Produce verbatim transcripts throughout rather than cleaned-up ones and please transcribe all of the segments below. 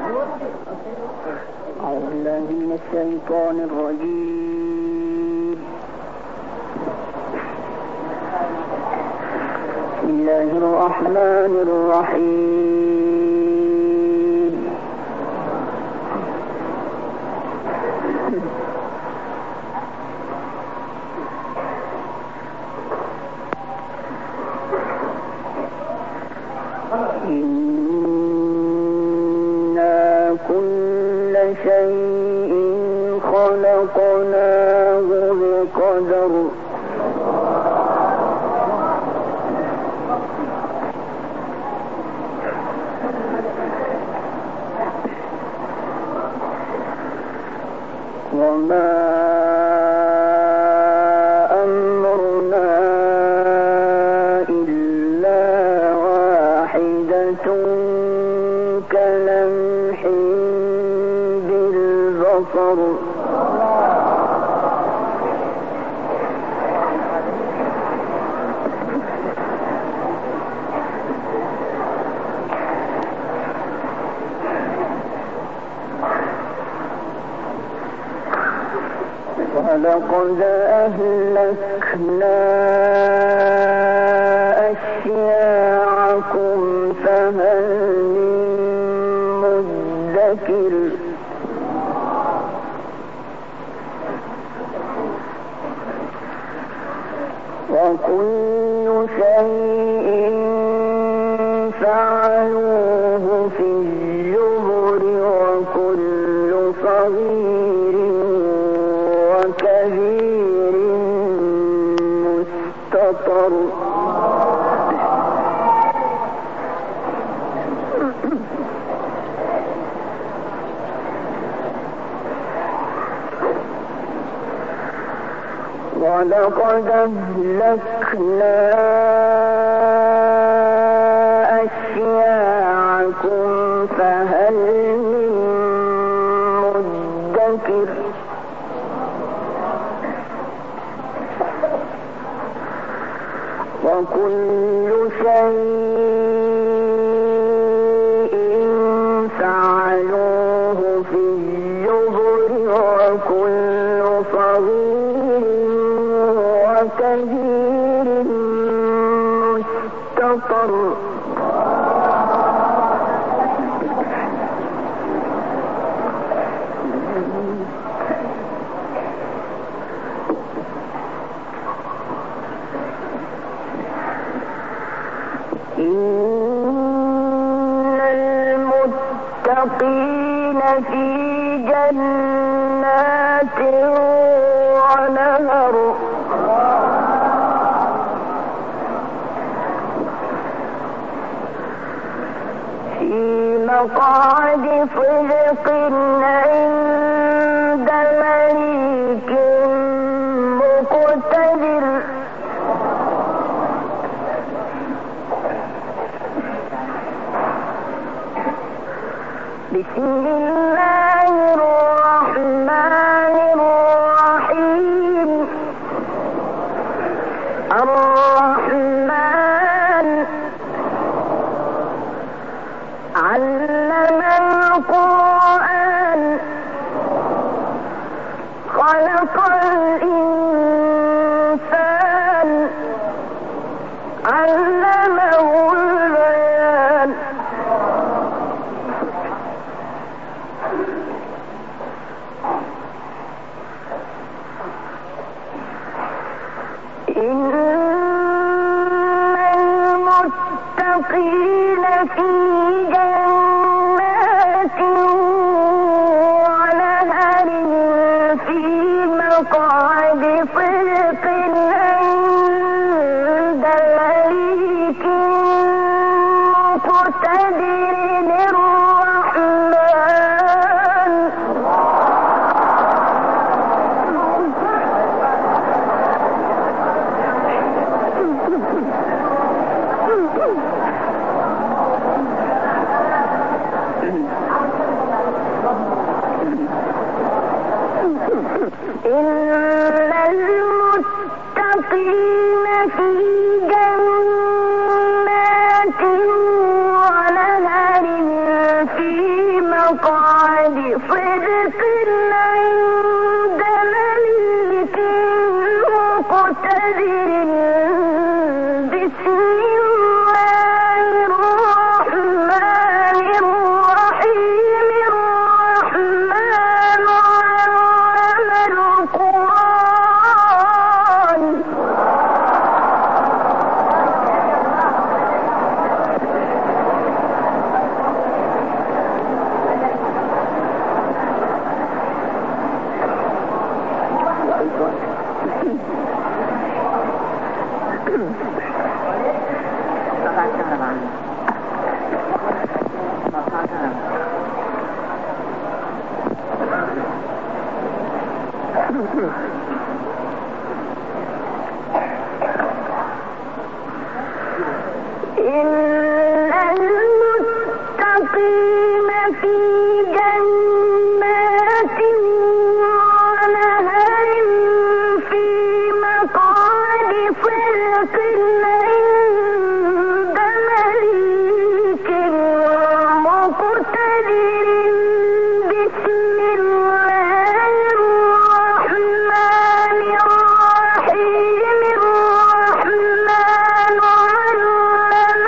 أعوذ بالله من الشيطان الرجيم. بسم الله الرحمن الرحيم. إنا كل شيء خلقناه بقدر. وما أمرنا إلا واحدة كلمح بالبصر. ولقد أهلكنا أشياعكم فهل من مدكر. وكل شيء فعلوه في الزبر وكل صغير وكبير مستطر. ولقد أهلكنا أشياعكم فهل من مدكر. وكل شيء فعلوه في الزبر وكل صغير وكبير مستطر. إن المتقين في جنات ونهر. في مقعد صدق عند مليك مقتدر. بسم الله الرحمن الرحيم. الرحمن علم القرآن خلق الإنسان علمه البيان. إن المتقين في جنات ونهر في مقعد صدق عند مليك مقتدر الرحمن. إن المتقين في جنات ونهر في مقعد صدق عند مليك مقتدر. بسم الله الرحمن الرحيم. الرحمن علم القرآن. إن المتقين في جنات ونهر في مقعد صدق عند مليك مقتدر. بسم الله الرحمن الرحيم. الرحمن علم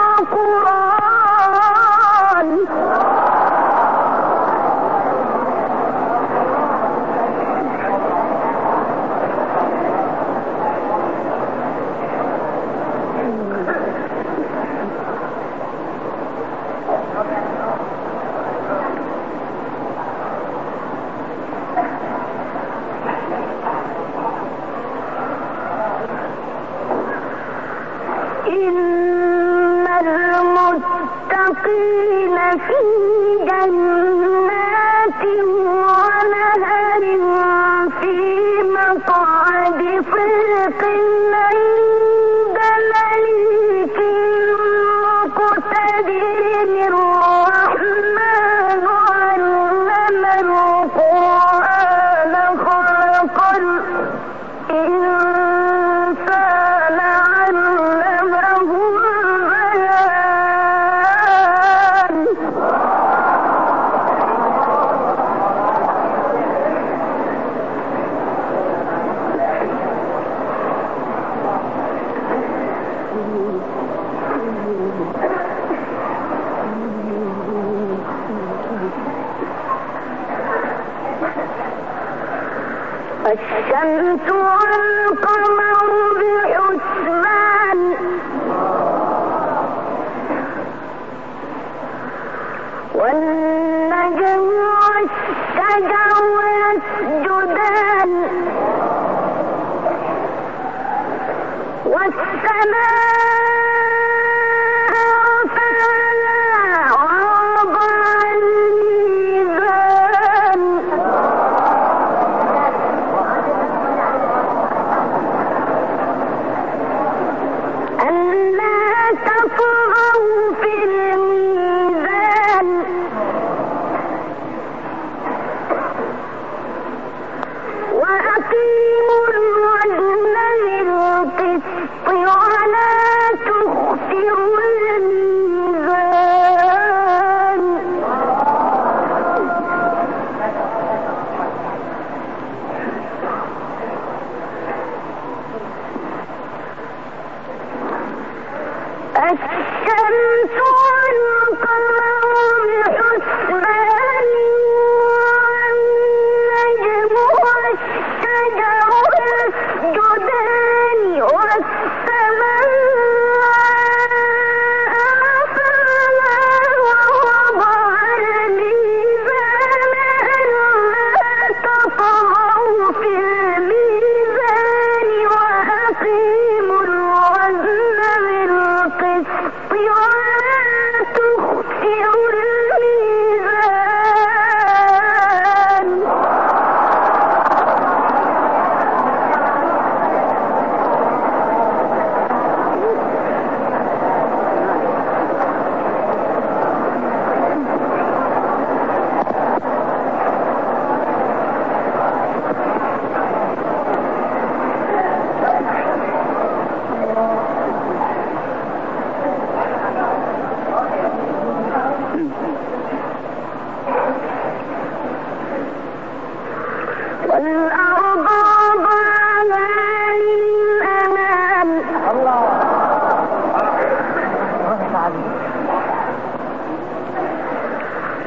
القرآن. إن المتقين في جنات ونهر في مقعد صدق عند مليك مقتدر. الرحمن علم القرآن. خلق الإنسان علمه البيان. الشمس والقمر بحسبان. والنجم والشجر يسجدان. والسماء رفعها ووضع الميزان.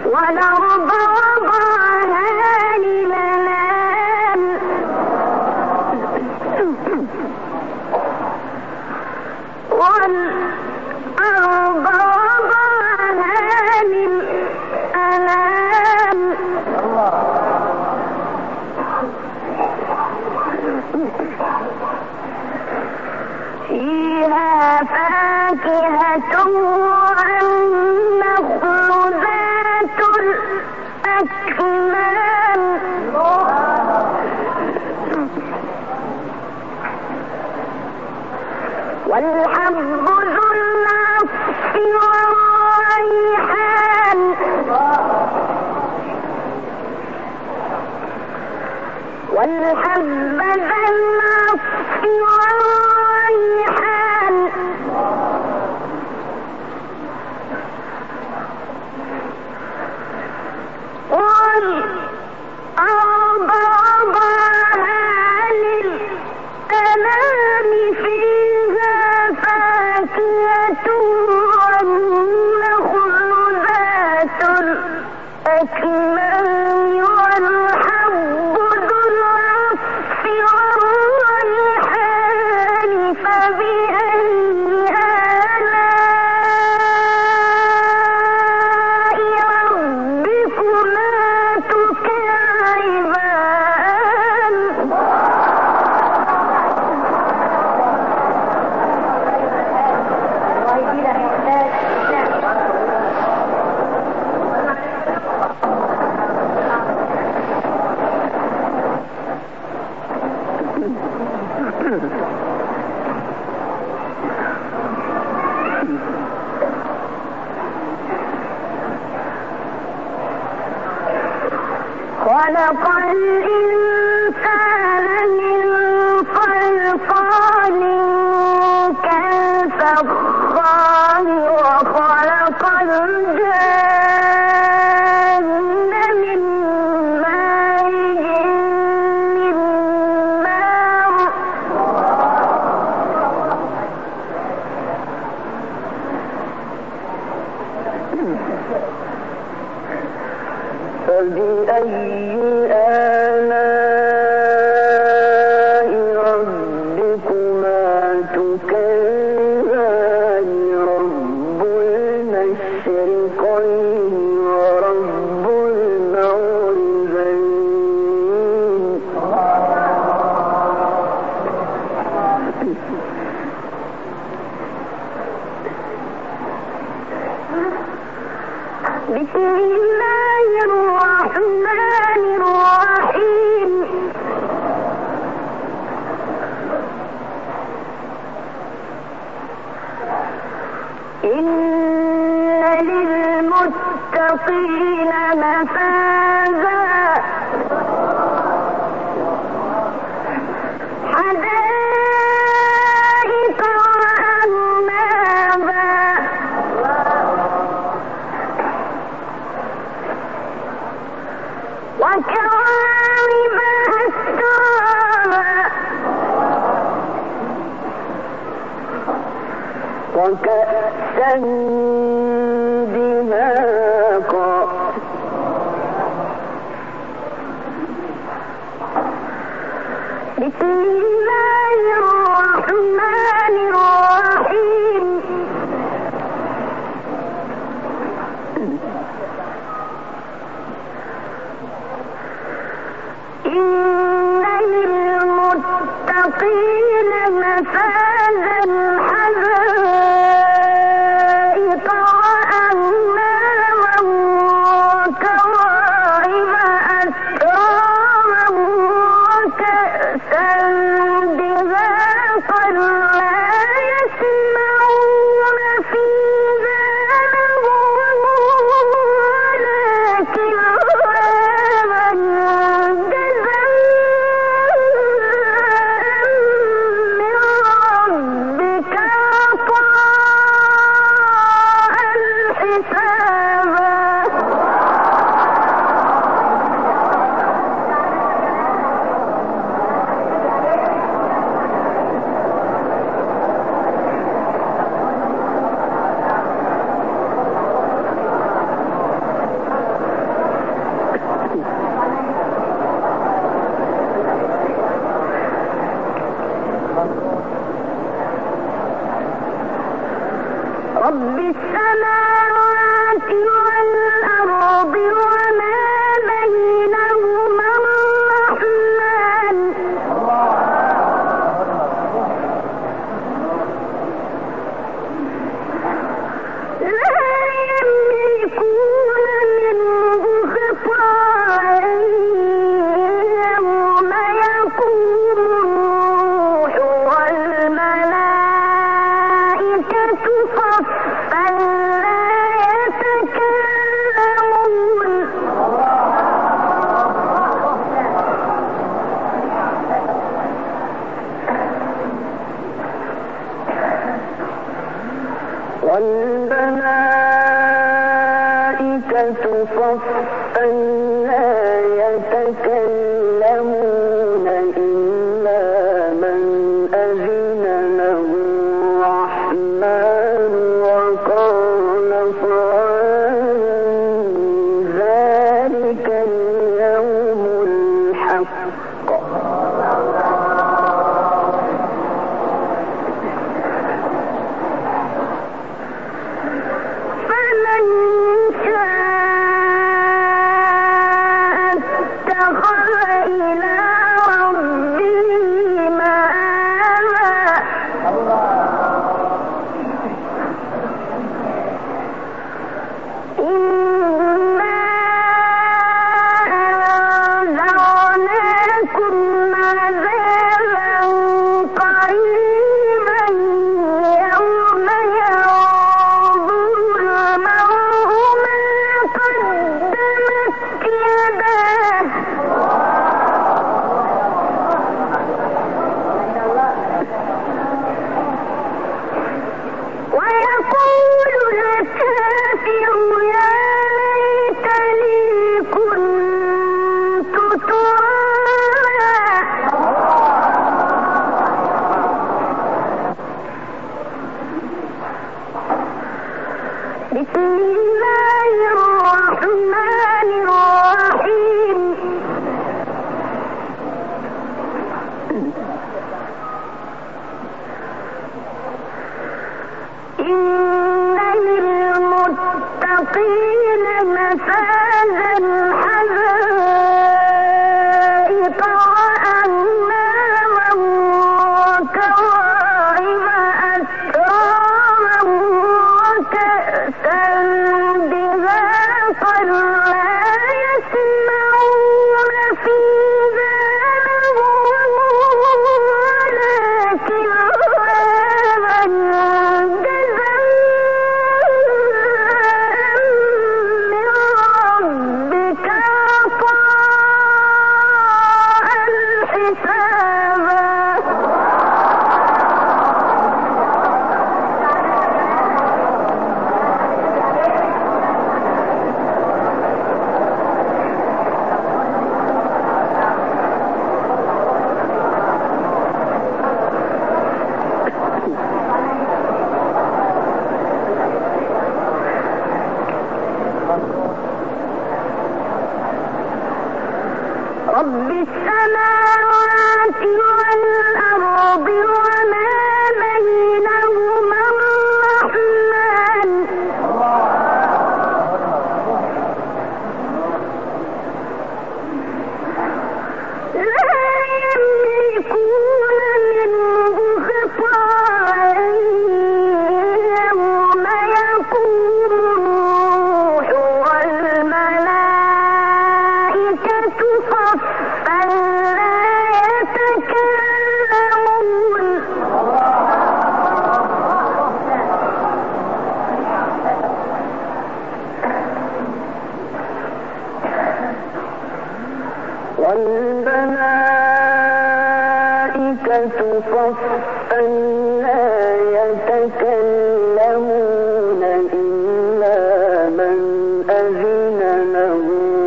والأرض وضعها للأنام والأرض وضعها للأنام فيها فاكهة والنخل ذات الأكمام والحب ذو العصف والريحان والحب ذا العصف والريحان والأرض وضعها للأنام فيها فاكهة والنخل ذات الأكمام والحب ذو العصف والريحان فبأي آلاء ربكما تكذبان خلق الإنسان من صلصال كالفخار وخلق الجن من مارج من نار فبأي آلاء ربكما تكذبان رب المشرقين ورب المغربين بسم الله الرحمن الرحيم إن للمتقين مفازا حدائق وأعنابا وكواعب أترابا وكأسا دهاقا بسم الله الرحمن الرحيم إن للمتقين مفازا حدائق وأعنابا وكواعب أترابا وكأسا دهاقا لا يسمعون فيها لغوا ولا كذابا جزاء صفا لا يتكلمون إلا من أذن له الرحمن وقال صوابا ذلك اليوم الحق. فمن شاء اتخذ إلى ربه مآبا. إنا أنذرناكم عذابا قريبا يوم ينظر المرء ما قدمت يداه ويقول الكافر يا ليتني كنت ترابا. بسم الله الرحمن الرحيم. إن للمتقين مفازا حدائق وأعنابا وكواعب أترابا وكأسا دهاقا لا يسمعون فيها لغوا ولا كذابا جزاء من ربك عطاء حسابا. رب السماوات والأرض وما بينهما الرحمن لا يملكون منه خطابا يوم يقوم الروح والملائكة صفا لا يتكلمون والملائكة صفا لا يتكلمون إلا من أذن له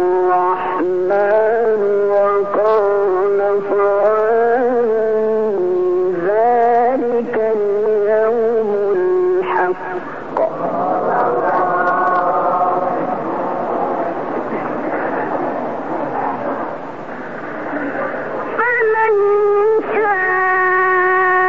الرحمن وقال صوابا ذلك اليوم الحق. فمن شاء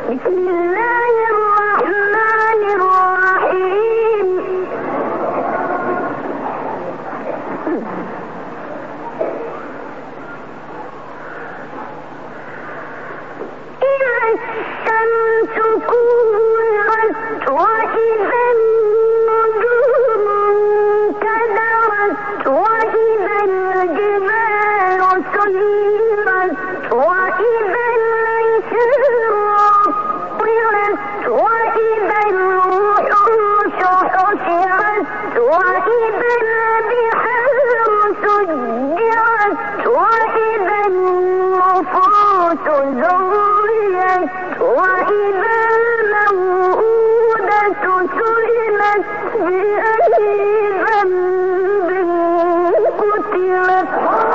بسم الله الرحمن الرحيم إذا الشمس كورت وإذا النجوم انكدرت وإذا الجبال سيرت وإذا العشار عطلت وإذا الوحوش حشرت وإذا البحار سجرت وإذا النفوس زوجت وإذا الموءودة سئلت بأي ذنب قتلت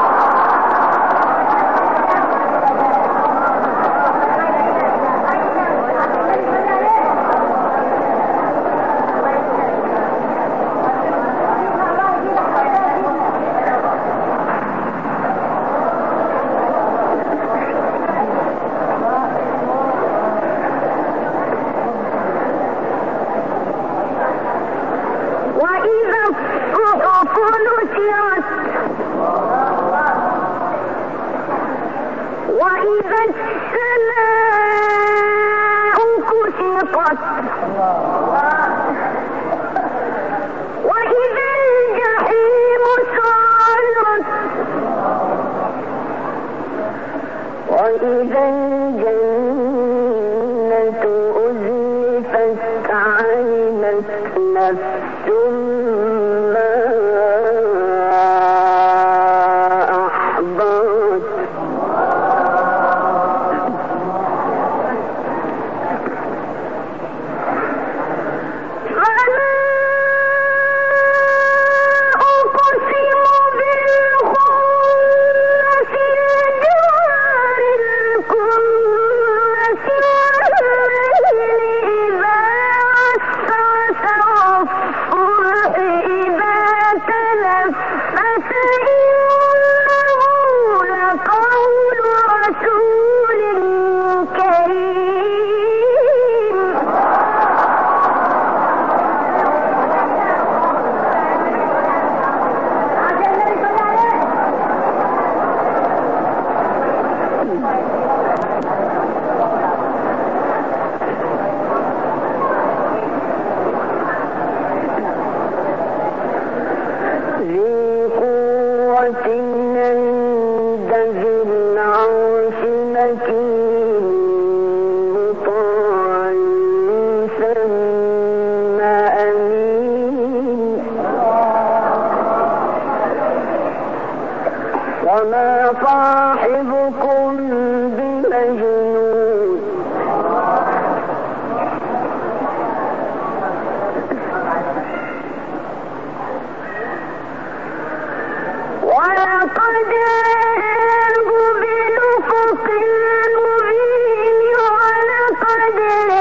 وإذا الصحف نشرت وإذا السماء كشطت وإذا الجحيم سعرت وإذا الجنة أزلفت علمت نفس ما أحضرت فلا أقسم بالخنس الجوار الكنس والليل إذا عسعس والصبح إذا تنفس إنه لقول رسول كريم ذي قوة عند ذي العرش مكين مطاع ثم أمين وما صاحبكم بمجنون ولقد رآه بالأفق المبين ولقد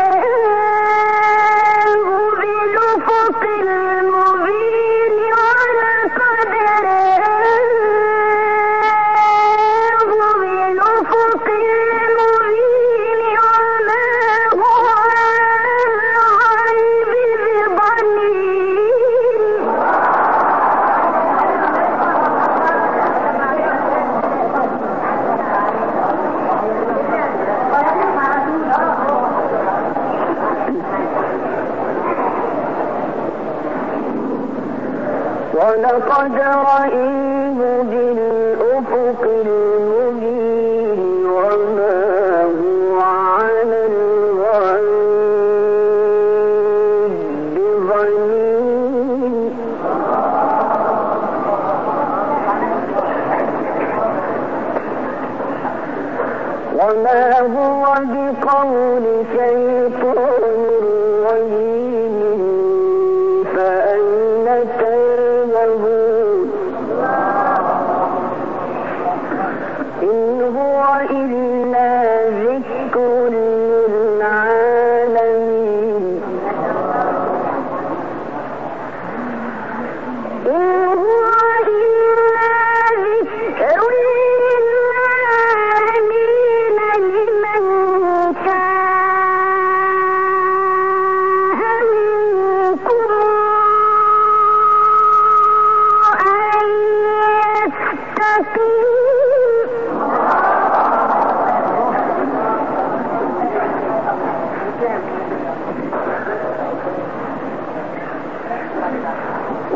رآه بالأفق المبين ولقد رآه بالأفق المبين وما هو على الغيب بضنين ولقد رأيه بالأفق المبين وما هو على الغيب بضنين وما هو بقول شيطان رجيم فأين تذهبون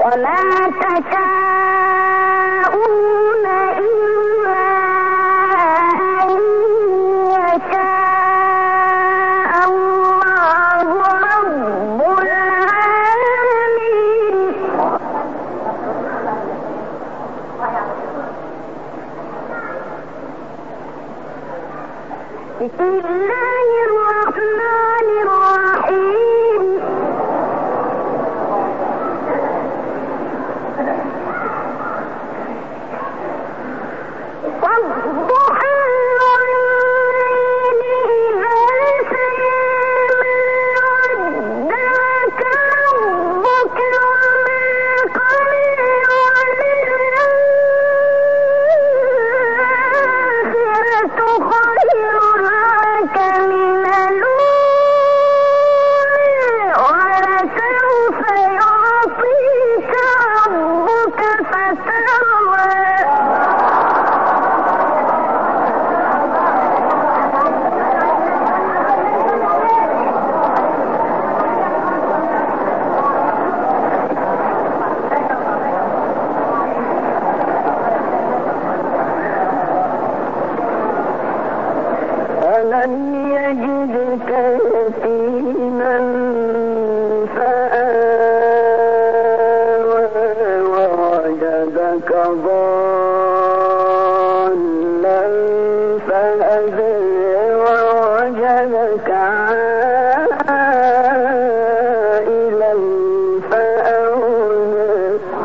وما تشاءون إلا أن يشاء الله رب العالمين. بسم الله الرحمن الرحيم. والضحى والليل إذا سجى ما ودعك ربك وما قلى وللآخرة خير لك من الأولى ولسوف يعطيك ربك فترضى. ألم يجدك يتيما فآوى ووجدك ضالا فهدى ووجدك عائلا فأغنى.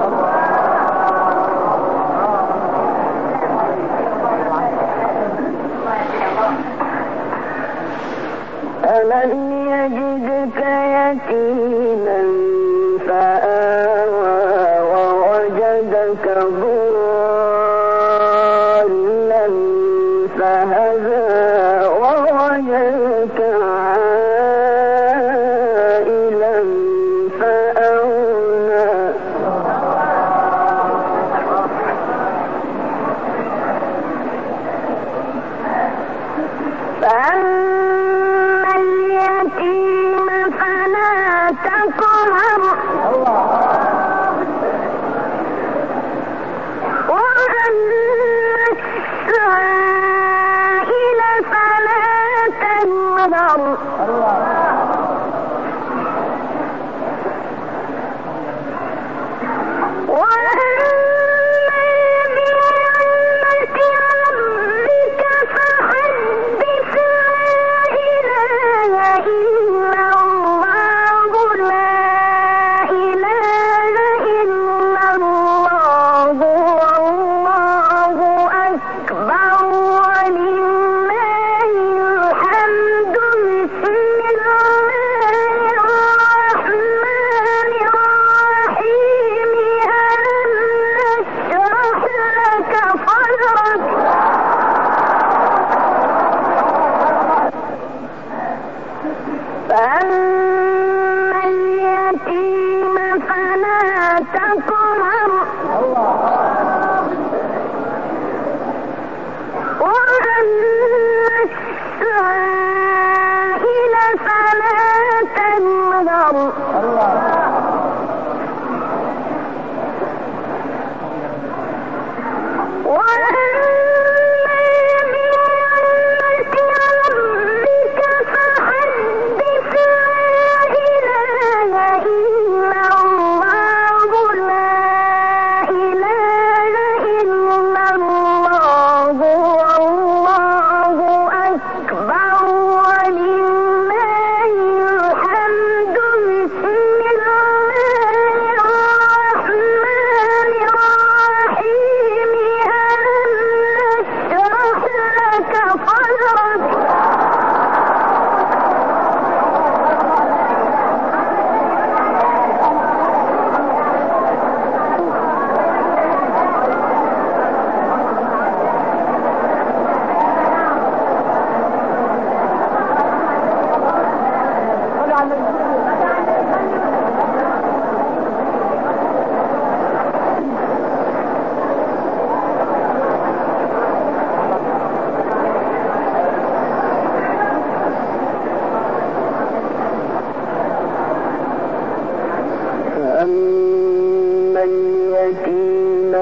ألم يجدك يتيما فآوى ووجدك ضالا فهدى ووجدك عائلا فأغنى. فأما اليتيم فلا تقهر وأما السائل فلا تنهر. وأما بنعمة ربك فحدث. لا إله إلا الله لا إله إلا الله والله أكبر ولله الحمد. بسم الله الرحمن الرحيم. ألم نشرح لك صدرك. فأما اليتيم فلا تقهر وأما السائل فلا تنهر. وأما بنعمة ربك فحدث. لا إله إلا الله لا إله إلا الله والله أكبر ولله الحمد. بسم الله الرحمن الرحيم. ألم نشرح لك صدرك.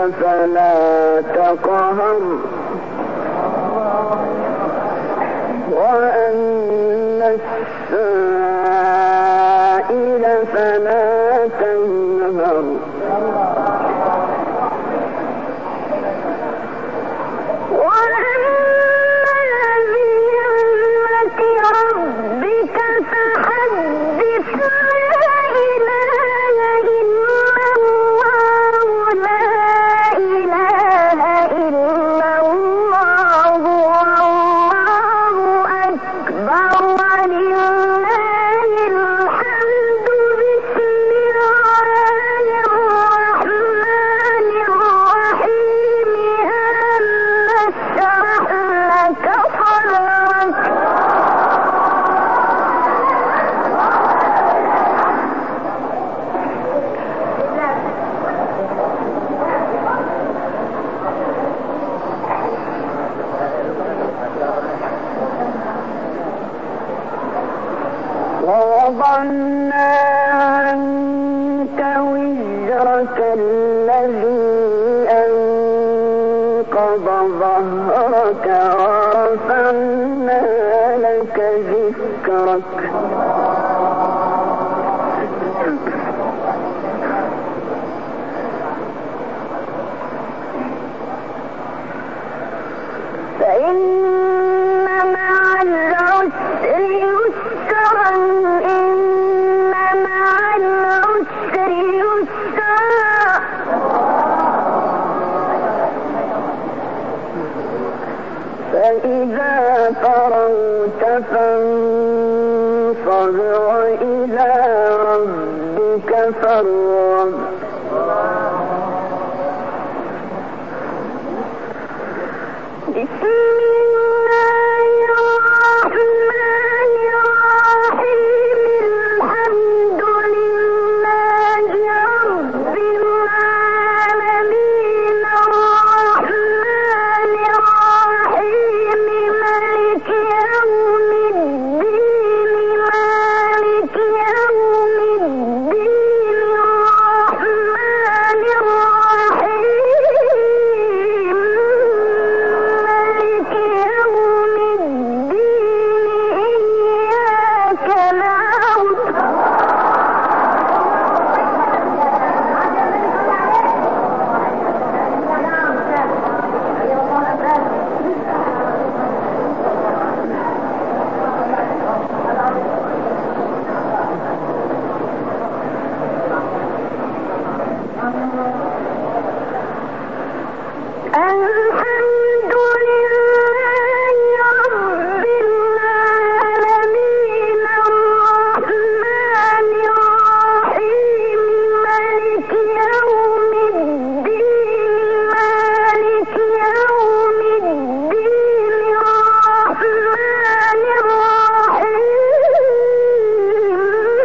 فلا تقهر وأن السائل فلا تنهر ووضعنا عنك وزرك الذي أنقض ظهرك ورفعنا لك ذكرك فإن مع العسر يسرا إن مع العسر يسرا فإذا فرغت فانصب وإلى ربك فارغب بسم الله الرحمن الرحيم الحمد لله رب العالمين الرحمن الرحيم مالك يوم الدين مالك يوم الدين الرحمن الرحيم مالك يوم الدين إياك نعبد الحمد لله رب العالمين الرحمن الرحيم مالك يوم الدين مالك يوم الدين الرحمن الرحيم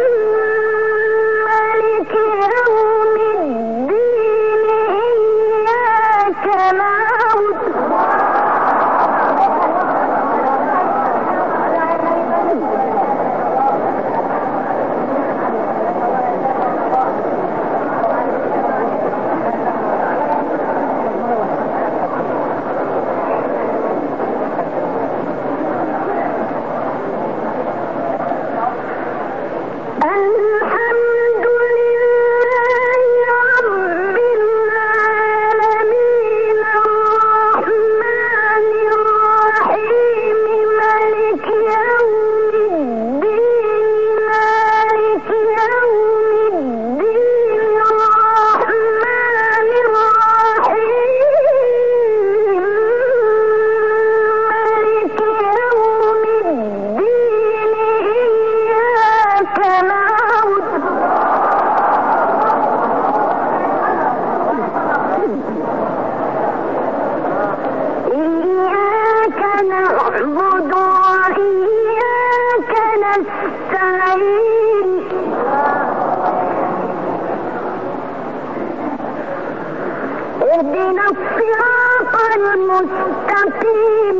مالك يوم الدين إياك نعبد الحمد لله رب العالمين الرحمن الرحيم مالك يوم الدين مالك يوم الدين الرحمن الرحيم مالك يوم الدين إياك نعبد إياك نعبد وإياك نستعين اهدنا الصراط المستقيم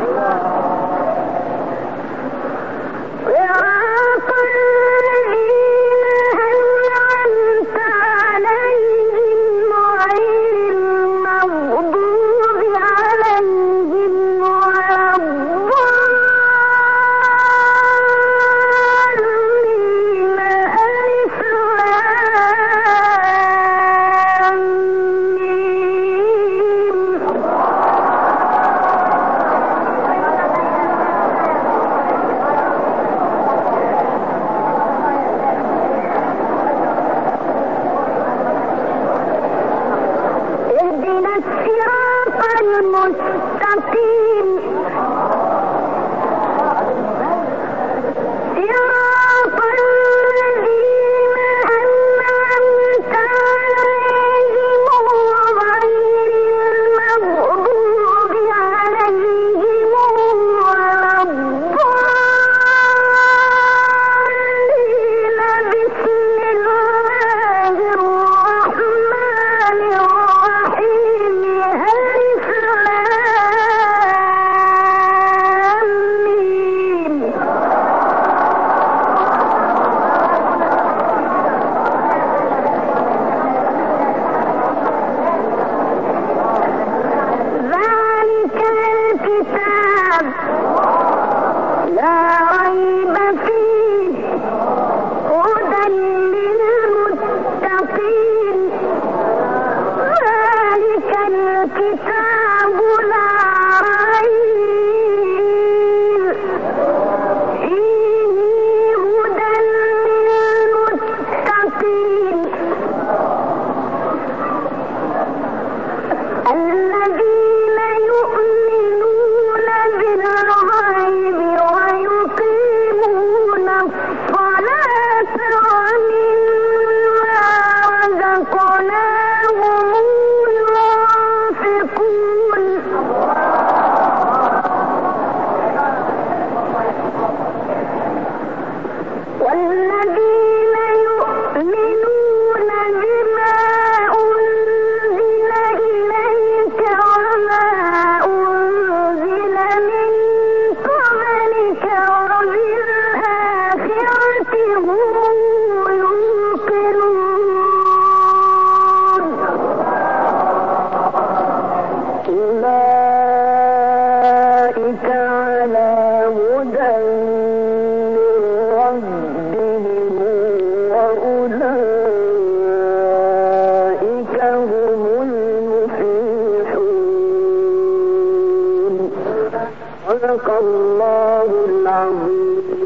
صراط الذين أنعمت عليهم غير والذين يؤمنون بما أنزل إليك وما أنزل من قبلك وبالآخرة هم يوقنون أولئك على هدى من ربهم وأولئك هم المفلحون. صدق الله العظيم.